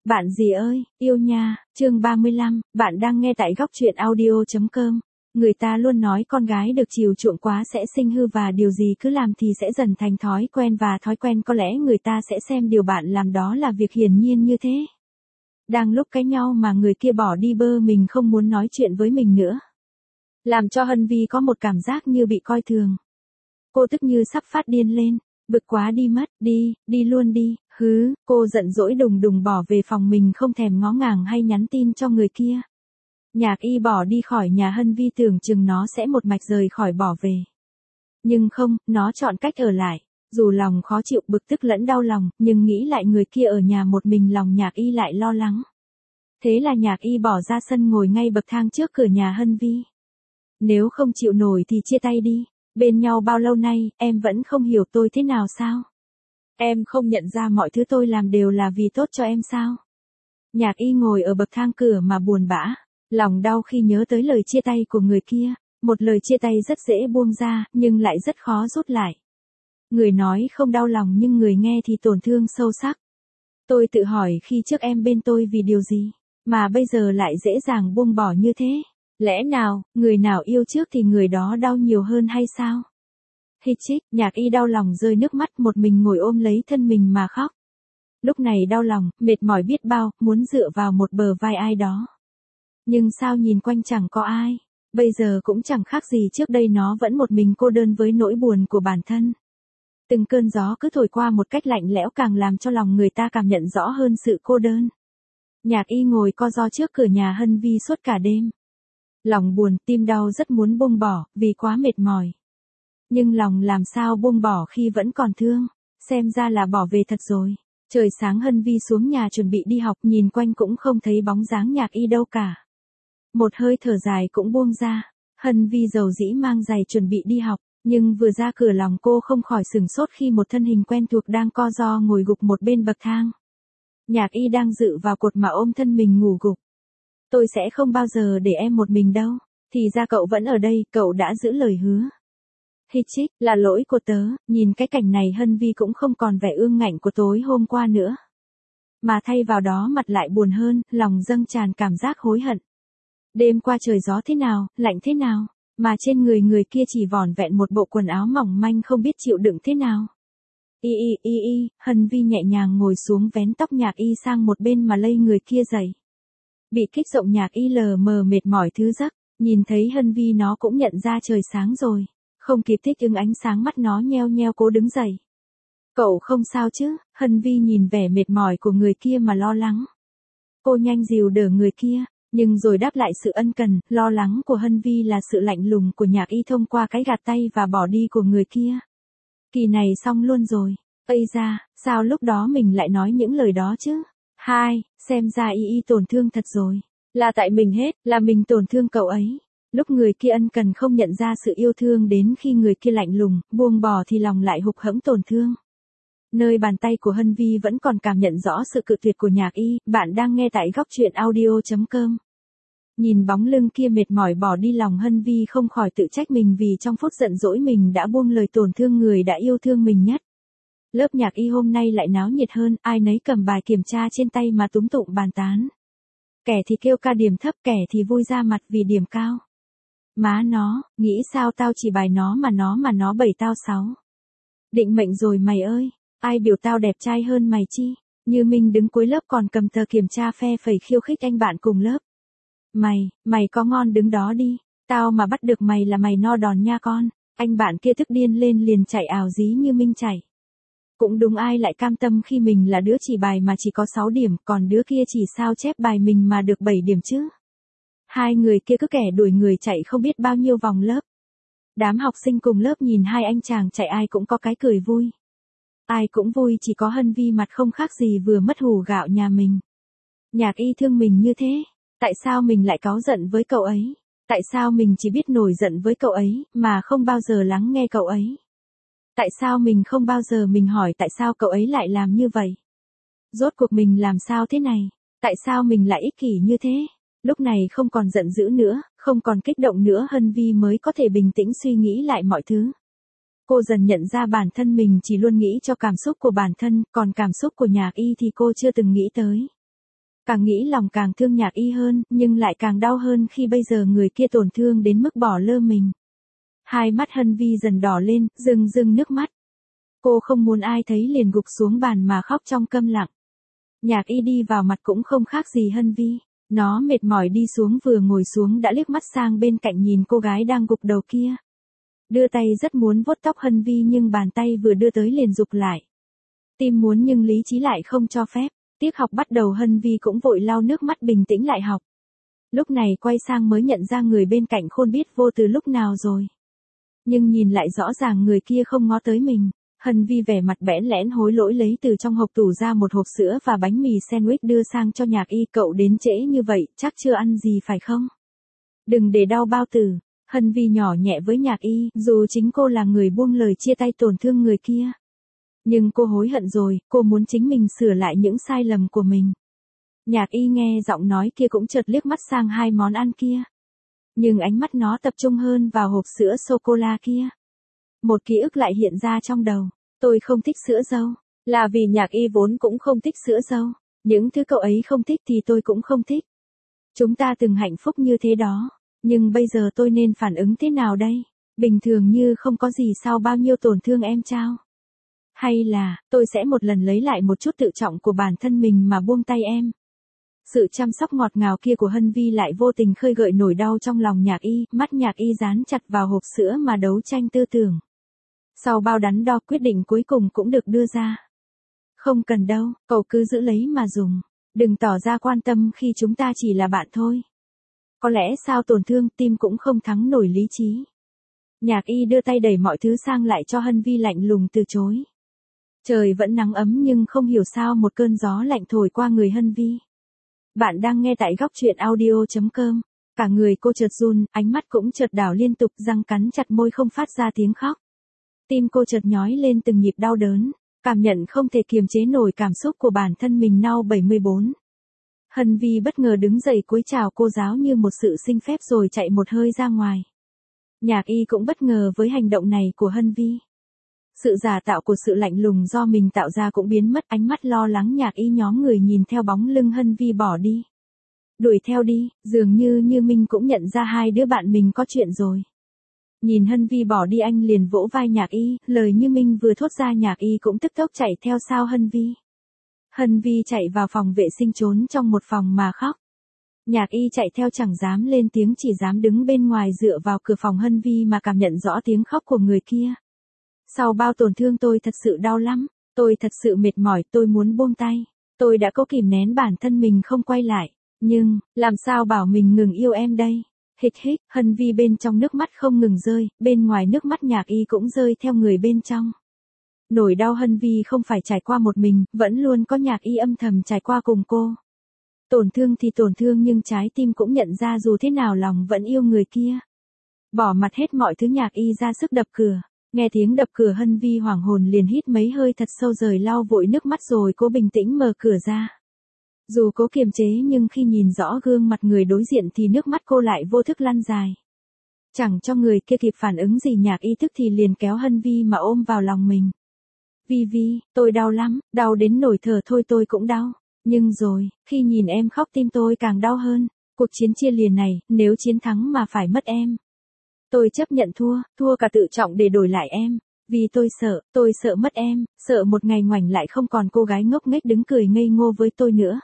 Bạn gì ơi, yêu nha, chương 35, bạn đang nghe tại góc truyện audio.com. Người ta luôn nói con gái được chiều chuộng quá sẽ sinh hư và điều gì cứ làm thì sẽ dần thành thói quen và thói quen có lẽ người ta sẽ xem điều bạn làm đó là việc hiển nhiên như thế. Đang lúc cãi nhau mà người kia bỏ đi bơ mình không muốn nói chuyện với mình nữa. Làm cho Hân Vi có một cảm giác như bị coi thường. Cô tức như sắp phát điên lên. Bực quá đi mất, đi luôn đi, hứ, cô giận dỗi đùng đùng bỏ về phòng mình không thèm ngó ngàng hay nhắn tin cho người kia. Nhạc Y bỏ đi khỏi nhà Hân Vi tưởng chừng nó sẽ một mạch rời khỏi bỏ về. Nhưng không, nó chọn cách ở lại. Dù lòng khó chịu bực tức lẫn đau lòng, nhưng nghĩ lại người kia ở nhà một mình lòng Nhạc Y lại lo lắng. Thế là Nhạc Y bỏ ra sân ngồi ngay bậc thang trước cửa nhà Hân Vi. Nếu không chịu nổi thì chia tay đi. Bên nhau bao lâu nay, em vẫn không hiểu tôi thế nào sao? Em không nhận ra mọi thứ tôi làm đều là vì tốt cho em sao? Nhạc Y ngồi ở bậc thang cửa mà buồn bã, lòng đau khi nhớ tới lời chia tay của người kia, một lời chia tay rất dễ buông ra, nhưng lại rất khó rút lại. Người nói không đau lòng nhưng người nghe thì tổn thương sâu sắc. Tôi tự hỏi khi trước em bên tôi vì điều gì, mà bây giờ lại dễ dàng buông bỏ như thế. Lẽ nào, người nào yêu trước thì người đó đau nhiều hơn hay sao? Hít chích, Nhạc Y đau lòng rơi nước mắt một mình ngồi ôm lấy thân mình mà khóc. Lúc này đau lòng, mệt mỏi biết bao, muốn dựa vào một bờ vai ai đó. Nhưng sao nhìn quanh chẳng có ai, bây giờ cũng chẳng khác gì trước đây nó vẫn một mình cô đơn với nỗi buồn của bản thân. Từng cơn gió cứ thổi qua một cách lạnh lẽo càng làm cho lòng người ta cảm nhận rõ hơn sự cô đơn. Nhạc Y ngồi co ro trước cửa nhà Hân Vi suốt cả đêm. Lòng buồn, tim đau rất muốn buông bỏ, vì quá mệt mỏi. Nhưng lòng làm sao buông bỏ khi vẫn còn thương, xem ra là bỏ về thật rồi. Trời sáng Hân Vi xuống nhà chuẩn bị đi học, nhìn quanh cũng không thấy bóng dáng Nhạc Y đâu cả. Một hơi thở dài cũng buông ra, Hân Vi dầu dĩ mang giày chuẩn bị đi học, nhưng vừa ra cửa lòng cô không khỏi sửng sốt khi một thân hình quen thuộc đang co ro ngồi gục một bên bậc thang. Nhạc Y đang dựa vào cột mà ôm thân mình ngủ gục. Tôi sẽ không bao giờ để em một mình đâu, thì ra cậu vẫn ở đây, cậu đã giữ lời hứa. Hít chích, là lỗi của tớ, nhìn cái cảnh này Hân Vi cũng không còn vẻ ương ngạnh của tối hôm qua nữa. Mà thay vào đó mặt lại buồn hơn, lòng dâng tràn cảm giác hối hận. Đêm qua trời gió thế nào, lạnh thế nào, mà trên người kia chỉ vỏn vẹn một bộ quần áo mỏng manh không biết chịu đựng thế nào. Hân Vi nhẹ nhàng ngồi xuống vén tóc Nhạc Y sang một bên mà lay người kia dậy. Bị kích động Nhạc Y lờ mờ mệt mỏi thứ giấc, nhìn thấy Hân Vi nó cũng nhận ra trời sáng rồi, không kịp thích ứng ánh sáng mắt nó nheo nheo cố đứng dậy. Cậu không sao chứ? Hân Vi nhìn vẻ mệt mỏi của người kia mà lo lắng. Cô nhanh dìu đỡ người kia, nhưng rồi đáp lại sự ân cần, lo lắng của Hân Vi là sự lạnh lùng của Nhạc Y thông qua cái gạt tay và bỏ đi của người kia. Kỳ này xong luôn rồi. Ây da, sao lúc đó mình lại nói những lời đó chứ? Xem ra Y tổn thương thật rồi. Là tại mình hết, là mình tổn thương cậu ấy. Lúc người kia ân cần không nhận ra sự yêu thương đến khi người kia lạnh lùng, buông bỏ thì lòng lại hụt hẫng tổn thương. Nơi bàn tay của Hân Vi vẫn còn cảm nhận rõ sự cự tuyệt của Nhạc Y, bạn đang nghe tại góc truyện audio.com. Nhìn bóng lưng kia mệt mỏi bỏ đi lòng Hân Vi không khỏi tự trách mình vì trong phút giận dỗi mình đã buông lời tổn thương người đã yêu thương mình nhất. Lớp Nhạc Y hôm nay lại náo nhiệt hơn, ai nấy cầm bài kiểm tra trên tay mà túm tụm bàn tán. Kẻ thì kêu ca điểm thấp, kẻ thì vui ra mặt vì điểm cao. Má nó, nghĩ sao tao chỉ bài nó mà nó 7 tao 6. Định mệnh rồi mày ơi, ai biểu tao đẹp trai hơn mày chi? Như Minh đứng cuối lớp còn cầm tờ kiểm tra phe phẩy khiêu khích anh bạn cùng lớp. Mày có ngon đứng đó đi, tao mà bắt được mày là mày no đòn nha con. Anh bạn kia tức điên lên liền chạy ảo dí Như Minh chạy. Cũng đúng, ai lại cam tâm khi mình là đứa chỉ bài mà chỉ có 6 điểm, còn đứa kia chỉ sao chép bài mình mà được 7 điểm chứ. Hai người kia cứ kẻ đuổi người chạy không biết bao nhiêu vòng lớp. Đám học sinh cùng lớp nhìn hai anh chàng chạy ai cũng có cái cười vui. Ai cũng vui, chỉ có Hân Vi mặt không khác gì vừa mất hủ gạo nhà mình. Nhạc Y thương mình như thế, tại sao mình lại cáu giận với cậu ấy? Tại sao mình chỉ biết nổi giận với cậu ấy, mà không bao giờ lắng nghe cậu ấy? Tại sao mình không bao giờ mình hỏi tại sao cậu ấy lại làm như vậy? Rốt cuộc mình làm sao thế này? Tại sao mình lại ích kỷ như thế? Lúc này không còn giận dữ nữa, không còn kích động nữa, Hân Vi mới có thể bình tĩnh suy nghĩ lại mọi thứ. Cô dần nhận ra bản thân mình chỉ luôn nghĩ cho cảm xúc của bản thân, còn cảm xúc của Nhạc Y thì cô chưa từng nghĩ tới. Càng nghĩ lòng càng thương Nhạc Y hơn, nhưng lại càng đau hơn khi bây giờ người kia tổn thương đến mức bỏ lơ mình. Hai mắt Hân Vi dần đỏ lên, rưng rưng nước mắt. Cô không muốn ai thấy liền gục xuống bàn mà khóc trong câm lặng. Nhạc Y đi vào mặt cũng không khác gì Hân Vi. Nó mệt mỏi đi xuống, vừa ngồi xuống đã liếc mắt sang bên cạnh nhìn cô gái đang gục đầu kia. Đưa tay rất muốn vuốt tóc Hân Vi nhưng bàn tay vừa đưa tới liền rụt lại. Tim muốn nhưng lý trí lại không cho phép. Tiết học bắt đầu Hân Vi cũng vội lau nước mắt bình tĩnh lại học. Lúc này quay sang mới nhận ra người bên cạnh khôn biết vô từ lúc nào rồi. Nhưng nhìn lại rõ ràng người kia không ngó tới mình. Hân Vi vẻ mặt bẽn lẽn hối lỗi lấy từ trong hộp tủ ra một hộp sữa và bánh mì sandwich đưa sang cho Nhạc Y. Cậu đến trễ như vậy, chắc chưa ăn gì phải không? Đừng để đau bao tử. Hân Vi nhỏ nhẹ với Nhạc Y, dù chính cô là người buông lời chia tay tổn thương người kia. Nhưng cô hối hận rồi, cô muốn chính mình sửa lại những sai lầm của mình. Nhạc Y nghe giọng nói kia cũng chợt liếc mắt sang hai món ăn kia. Nhưng ánh mắt nó tập trung hơn vào hộp sữa sô-cô-la kia. Một ký ức lại hiện ra trong đầu. Tôi không thích sữa dâu. Là vì Nhạc Y vốn cũng không thích sữa dâu. Những thứ cậu ấy không thích thì tôi cũng không thích. Chúng ta từng hạnh phúc như thế đó. Nhưng bây giờ tôi nên phản ứng thế nào đây? Bình thường như không có gì sau bao nhiêu tổn thương em trao. Hay là, tôi sẽ một lần lấy lại một chút tự trọng của bản thân mình mà buông tay em. Sự chăm sóc ngọt ngào kia của Hân Vi lại vô tình khơi gợi nỗi đau trong lòng Nhạc Y, mắt Nhạc Y dán chặt vào hộp sữa mà đấu tranh tư tưởng. Sau bao đắn đo quyết định cuối cùng cũng được đưa ra. Không cần đâu, cậu cứ giữ lấy mà dùng. Đừng tỏ ra quan tâm khi chúng ta chỉ là bạn thôi. Có lẽ sao tổn thương tim cũng không thắng nổi lý trí. Nhạc Y đưa tay đẩy mọi thứ sang lại cho Hân Vi lạnh lùng từ chối. Trời vẫn nắng ấm nhưng không hiểu sao một cơn gió lạnh thổi qua người Hân Vi. Bạn đang nghe tại góc truyện audio.com. Cả người cô chợt run, ánh mắt cũng chợt đảo liên tục, răng cắn chặt môi không phát ra tiếng khóc. Tim cô chợt nhói lên từng nhịp đau đớn, cảm nhận không thể kiềm chế nổi cảm xúc của bản thân mình. Now 74. Hân Vi bất ngờ đứng dậy cúi chào cô giáo như một sự xin phép rồi chạy một hơi ra ngoài. Nhạc Y cũng bất ngờ với hành động này của Hân Vi. Sự giả tạo của sự lạnh lùng do mình tạo ra cũng biến mất, ánh mắt lo lắng Nhạc Y nhóm người nhìn theo bóng lưng Hân Vi bỏ đi. Đuổi theo đi, dường như Minh cũng nhận ra hai đứa bạn mình có chuyện rồi. Nhìn Hân Vi bỏ đi anh liền vỗ vai Nhạc Y, lời như Minh vừa thốt ra Nhạc Y cũng tức tốc chạy theo sau Hân Vi. Hân Vi chạy vào phòng vệ sinh trốn trong một phòng mà khóc. Nhạc Y chạy theo chẳng dám lên tiếng, chỉ dám đứng bên ngoài dựa vào cửa phòng Hân Vi mà cảm nhận rõ tiếng khóc của người kia. Sau bao tổn thương tôi thật sự đau lắm, tôi thật sự mệt mỏi, tôi muốn buông tay. Tôi đã cố kìm nén bản thân mình không quay lại, nhưng, làm sao bảo mình ngừng yêu em đây? Hít hít, Hân Vi bên trong nước mắt không ngừng rơi, bên ngoài nước mắt Nhạc Y cũng rơi theo người bên trong. Nỗi đau Hân Vi không phải trải qua một mình, vẫn luôn có Nhạc Y âm thầm trải qua cùng cô. Tổn thương thì tổn thương nhưng trái tim cũng nhận ra dù thế nào lòng vẫn yêu người kia. Bỏ mặt hết mọi thứ Nhạc Y ra sức đập cửa. Nghe tiếng đập cửa Hân Vi hoảng hồn liền hít mấy hơi thật sâu rồi lau vội nước mắt rồi cố bình tĩnh mở cửa ra. Dù cố kiềm chế nhưng khi nhìn rõ gương mặt người đối diện thì nước mắt cô lại vô thức lăn dài. Chẳng cho người kia kịp phản ứng gì Nhạc Y tức thì liền kéo Hân Vi mà ôm vào lòng mình. Vi Vi, tôi đau lắm, đau đến nổi thở thôi tôi cũng đau. Nhưng rồi, khi nhìn em khóc tim tôi càng đau hơn. Cuộc chiến chia lìa này, nếu chiến thắng mà phải mất em. Tôi chấp nhận thua cả tự trọng để đổi lại em. Vì tôi sợ mất em, sợ một ngày ngoảnh lại không còn cô gái ngốc nghếch đứng cười ngây ngô với tôi nữa.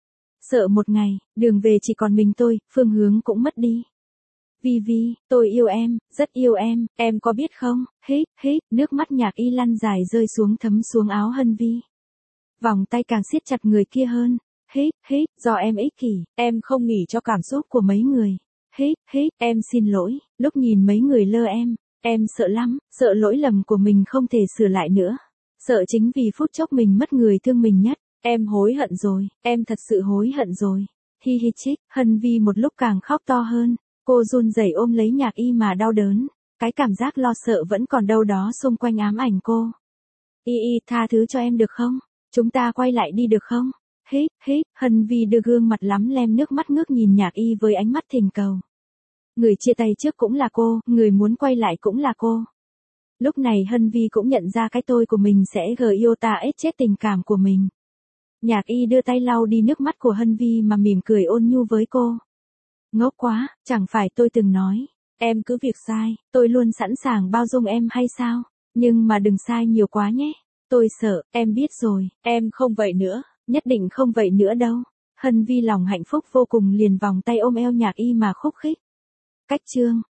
Sợ một ngày, đường về chỉ còn mình tôi, phương hướng cũng mất đi. Vi Vi, tôi yêu em, rất yêu em có biết không? Hít, nước mắt Nhạc Y lăn dài rơi xuống thấm xuống áo Hân Vi. Vòng tay càng siết chặt người kia hơn. Hít, do em ích kỷ, em không nghỉ cho cảm xúc của mấy người. Hít, em xin lỗi, lúc nhìn mấy người lơ em sợ lắm, sợ lỗi lầm của mình không thể sửa lại nữa. Sợ chính vì phút chốc mình mất người thương mình nhất. Em hối hận rồi, em thật sự hối hận rồi. Hi chích, Hân Vi một lúc càng khóc to hơn. Cô run rẩy ôm lấy Nhạc Y mà đau đớn. Cái cảm giác lo sợ vẫn còn đâu đó xung quanh ám ảnh cô. Y, tha thứ cho em được không? Chúng ta quay lại đi được không? Hít, Hân Vi đưa gương mặt lắm lem nước mắt ngước nhìn Nhạc Y với ánh mắt thỉnh cầu. Người chia tay trước cũng là cô, người muốn quay lại cũng là cô. Lúc này Hân Vi cũng nhận ra cái tôi của mình sẽ iota chết tình cảm của mình. Nhạc Y đưa tay lau đi nước mắt của Hân Vi mà mỉm cười ôn nhu với cô. Ngốc quá, chẳng phải tôi từng nói, em cứ việc sai, tôi luôn sẵn sàng bao dung em hay sao? Nhưng mà đừng sai nhiều quá nhé. Tôi sợ, em biết rồi, em không vậy nữa, nhất định không vậy nữa đâu. Hân Vi lòng hạnh phúc vô cùng liền vòng tay ôm eo Nhạc Y mà khúc khích. Cách chương